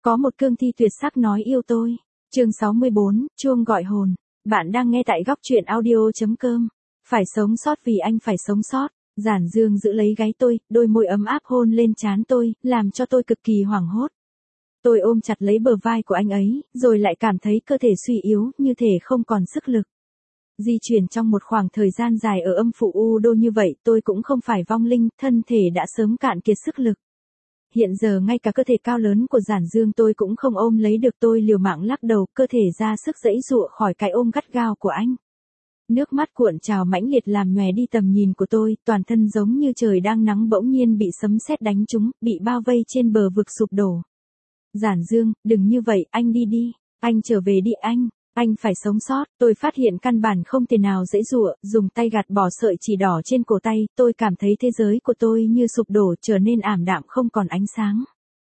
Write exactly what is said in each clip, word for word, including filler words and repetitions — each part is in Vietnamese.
Có một cương thi tuyệt sắc nói yêu tôi. Chương sáu mươi bốn, chuông gọi hồn. Bạn đang nghe tại góc truyện audio chấm com. Phải sống sót vì anh phải sống sót. Giản Dương giữ lấy gáy tôi, đôi môi ấm áp hôn lên trán tôi, làm cho tôi cực kỳ hoảng hốt. Tôi ôm chặt lấy bờ vai của anh ấy, rồi lại cảm thấy cơ thể suy yếu, như thể không còn sức lực. Di chuyển trong một khoảng thời gian dài ở âm phủ U Đô như vậy, tôi cũng không phải vong linh, thân thể đã sớm cạn kiệt sức lực. Hiện giờ ngay cả cơ thể cao lớn của Giản Dương tôi cũng không ôm lấy được, tôi liều mạng lắc đầu, cơ thể ra sức giãy giụa khỏi cái ôm gắt gao của anh. Nước mắt cuộn trào mãnh liệt làm nhòe đi tầm nhìn của tôi, toàn thân giống như trời đang nắng bỗng nhiên bị sấm sét đánh trúng, bị bao vây trên bờ vực sụp đổ. Giản Dương, đừng như vậy, anh đi đi, anh trở về đi anh, anh phải sống sót. Tôi phát hiện căn bản không thể nào giãy giụa, dùng tay gạt bỏ sợi chỉ đỏ trên cổ tay, tôi cảm thấy thế giới của tôi như sụp đổ, trở nên ảm đạm không còn ánh sáng.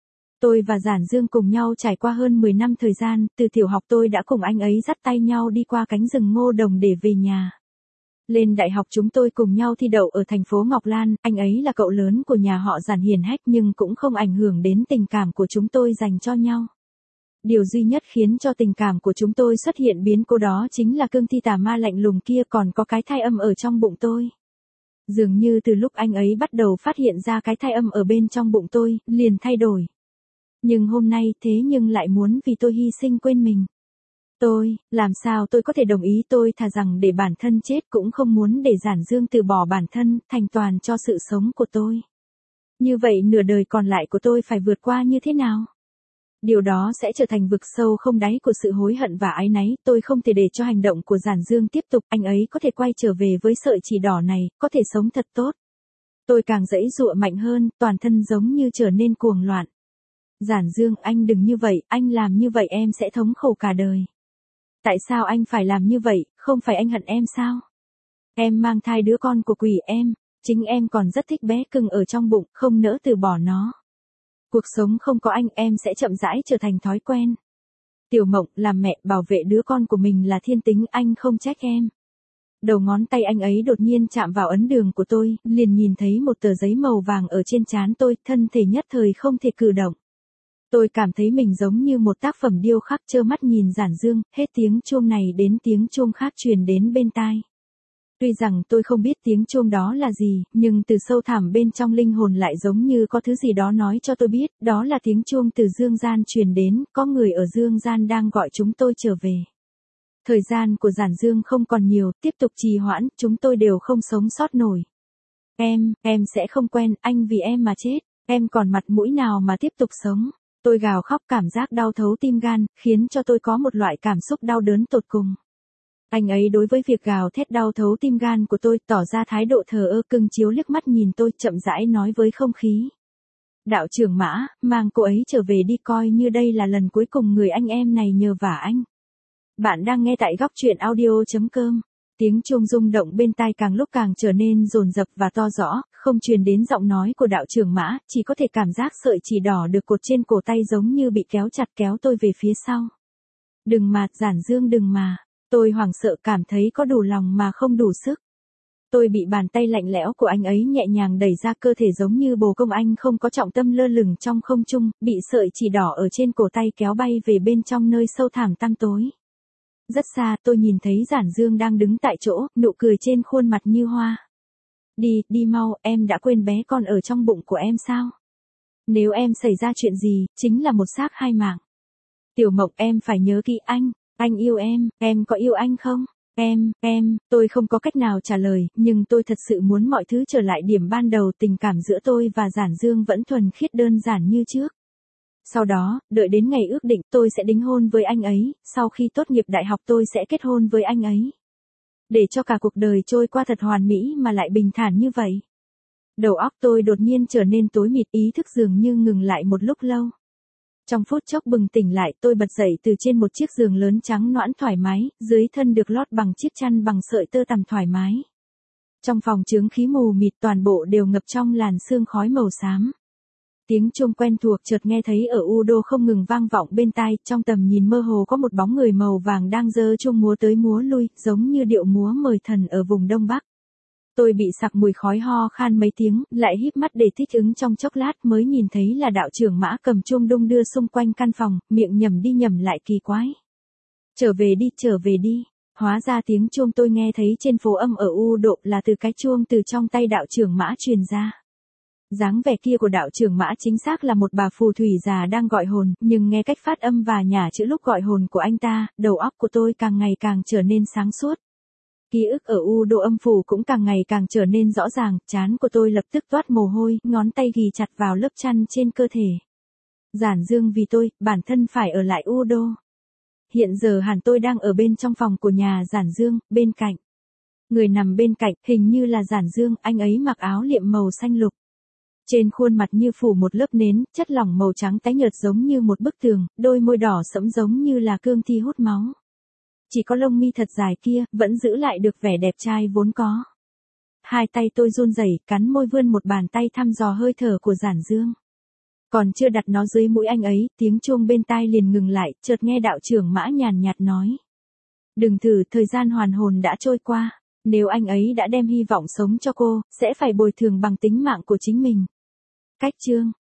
Tôi và Giản Dương cùng nhau trải qua hơn mười năm thời gian, từ tiểu học tôi đã cùng anh ấy dắt tay nhau đi qua cánh rừng ngô đồng để về nhà. Lên đại học chúng tôi cùng nhau thi đậu ở thành phố Ngọc Lan, anh ấy là cậu lớn của nhà họ Giản hiền hách nhưng cũng không ảnh hưởng đến tình cảm của chúng tôi dành cho nhau. Điều duy nhất khiến cho tình cảm của chúng tôi xuất hiện biến cố đó chính là cương thi tà ma lạnh lùng kia còn có cái thai âm ở trong bụng tôi. Dường như từ lúc anh ấy bắt đầu phát hiện ra cái thai âm ở bên trong bụng tôi, liền thay đổi. Nhưng hôm nay thế nhưng lại muốn vì tôi hy sinh quên mình. Tôi, làm sao tôi có thể đồng ý, tôi thà rằng để bản thân chết cũng không muốn để Giản Dương từ bỏ bản thân, thành toàn cho sự sống của tôi. Như vậy nửa đời còn lại của tôi phải vượt qua như thế nào? Điều đó sẽ trở thành vực sâu không đáy của sự hối hận và áy náy, tôi không thể để cho hành động của Giản Dương tiếp tục, anh ấy có thể quay trở về với sợi chỉ đỏ này, có thể sống thật tốt. Tôi càng giãy giụa mạnh hơn, toàn thân giống như trở nên cuồng loạn. Giản Dương, anh đừng như vậy, anh làm như vậy em sẽ thống khổ cả đời. Tại sao anh phải làm như vậy, không phải anh hận em sao? Em mang thai đứa con của quỷ em, chính em còn rất thích bé cưng ở trong bụng, không nỡ từ bỏ nó. Cuộc sống không có anh em sẽ chậm rãi trở thành thói quen. Tiểu Mộng, làm mẹ bảo vệ đứa con của mình là thiên tính, anh không trách em. Đầu ngón tay anh ấy đột nhiên chạm vào ấn đường của tôi, liền nhìn thấy một tờ giấy màu vàng ở trên trán tôi, thân thể nhất thời không thể cử động. Tôi cảm thấy mình giống như một tác phẩm điêu khắc, trơ mắt nhìn Giản Dương, hết tiếng chuông này đến tiếng chuông khác truyền đến bên tai. Tuy rằng tôi không biết tiếng chuông đó là gì, nhưng từ sâu thẳm bên trong linh hồn lại giống như có thứ gì đó nói cho tôi biết, đó là tiếng chuông từ dương gian truyền đến, có người ở dương gian đang gọi chúng tôi trở về. Thời gian của Giản Dương không còn nhiều, tiếp tục trì hoãn, chúng tôi đều không sống sót nổi. Em, em sẽ không quen, anh vì em mà chết, em còn mặt mũi nào mà tiếp tục sống. Tôi gào khóc, cảm giác đau thấu tim gan, khiến cho tôi có một loại cảm xúc đau đớn tột cùng. Anh ấy đối với việc gào thét đau thấu tim gan của tôi, tỏ ra thái độ thờ ơ, cưng chiếu liếc mắt nhìn tôi, chậm rãi nói với không khí. Đạo trưởng Mã, mang cô ấy trở về đi, coi như đây là lần cuối cùng người anh em này nhờ vả anh. Bạn đang nghe tại góc truyện audio chấm com. Tiếng chuông rung động bên tai càng lúc càng trở nên dồn dập và to rõ, không truyền đến giọng nói của đạo trưởng Mã, chỉ có thể cảm giác sợi chỉ đỏ được cột trên cổ tay giống như bị kéo chặt, kéo tôi về phía sau. Đừng mà, Giản Dương đừng mà. Tôi hoảng sợ, cảm thấy có đủ lòng mà không đủ sức. Tôi bị bàn tay lạnh lẽo của anh ấy nhẹ nhàng đẩy ra, cơ thể giống như bồ công anh không có trọng tâm lơ lửng trong không trung, bị sợi chỉ đỏ ở trên cổ tay kéo bay về bên trong nơi sâu thẳm tăm tối. Rất xa tôi nhìn thấy Giản Dương đang đứng tại chỗ, nụ cười trên khuôn mặt như hoa. Đi, đi mau, em đã quên bé con ở trong bụng của em sao? Nếu em xảy ra chuyện gì, chính là một xác hai mạng. Tiểu Mộng, em phải nhớ kỹ anh, anh yêu em, em có yêu anh không? Em, em, tôi không có cách nào trả lời, nhưng tôi thật sự muốn mọi thứ trở lại điểm ban đầu, tình cảm giữa tôi và Giản Dương vẫn thuần khiết đơn giản như trước. Sau đó, đợi đến ngày ước định, tôi sẽ đính hôn với anh ấy, sau khi tốt nghiệp đại học tôi sẽ kết hôn với anh ấy. Để cho cả cuộc đời trôi qua thật hoàn mỹ mà lại bình thản như vậy. Đầu óc tôi đột nhiên trở nên tối mịt, ý thức dường như ngừng lại một lúc lâu. Trong phút chốc bừng tỉnh lại, tôi bật dậy từ trên một chiếc giường lớn trắng nõn thoải mái, dưới thân được lót bằng chiếc chăn bằng sợi tơ tằm thoải mái. Trong phòng chướng khí mù mịt, toàn bộ đều ngập trong làn sương khói màu xám. Tiếng chuông quen thuộc chợt nghe thấy ở U Đô không ngừng vang vọng bên tai, trong tầm nhìn mơ hồ có một bóng người màu vàng đang giơ chuông múa tới múa lui, giống như điệu múa mời thần ở vùng Đông Bắc. Tôi bị sặc mùi khói ho khan mấy tiếng, lại híp mắt để thích ứng trong chốc lát mới nhìn thấy là đạo trưởng Mã cầm chuông đung đưa xung quanh căn phòng, miệng nhẩm đi nhẩm lại kỳ quái. Trở về đi, trở về đi. Hóa ra tiếng chuông tôi nghe thấy trên phố âm ở U Độ là từ cái chuông từ trong tay đạo trưởng Mã truyền ra. Dáng vẻ kia của đạo trưởng Mã chính xác là một bà phù thủy già đang gọi hồn, nhưng nghe cách phát âm và nhả chữ lúc gọi hồn của anh ta, đầu óc của tôi càng ngày càng trở nên sáng suốt. Ký ức ở U Độ âm phủ cũng càng ngày càng trở nên rõ ràng, trán của tôi lập tức toát mồ hôi, ngón tay ghì chặt vào lớp chăn trên cơ thể. Giản Dương vì tôi, bản thân phải ở lại U Đô. Hiện giờ hẳn tôi đang ở bên trong phòng của nhà Giản Dương, bên cạnh. Người nằm bên cạnh, hình như là Giản Dương, anh ấy mặc áo liệm màu xanh lục. Trên khuôn mặt như phủ một lớp nến, chất lỏng màu trắng tái nhợt giống như một bức tường, đôi môi đỏ sẫm giống như là cương thi hút máu. Chỉ có lông mi thật dài kia, vẫn giữ lại được vẻ đẹp trai vốn có. Hai tay tôi run rẩy, cắn môi vươn một bàn tay thăm dò hơi thở của Giản Dương. Còn chưa đặt nó dưới mũi anh ấy, tiếng chuông bên tai liền ngừng lại, chợt nghe đạo trưởng Mã nhàn nhạt nói. Đừng thử, thời gian hoàn hồn đã trôi qua. Nếu anh ấy đã đem hy vọng sống cho cô, sẽ phải bồi thường bằng tính mạng của chính mình. Cách chương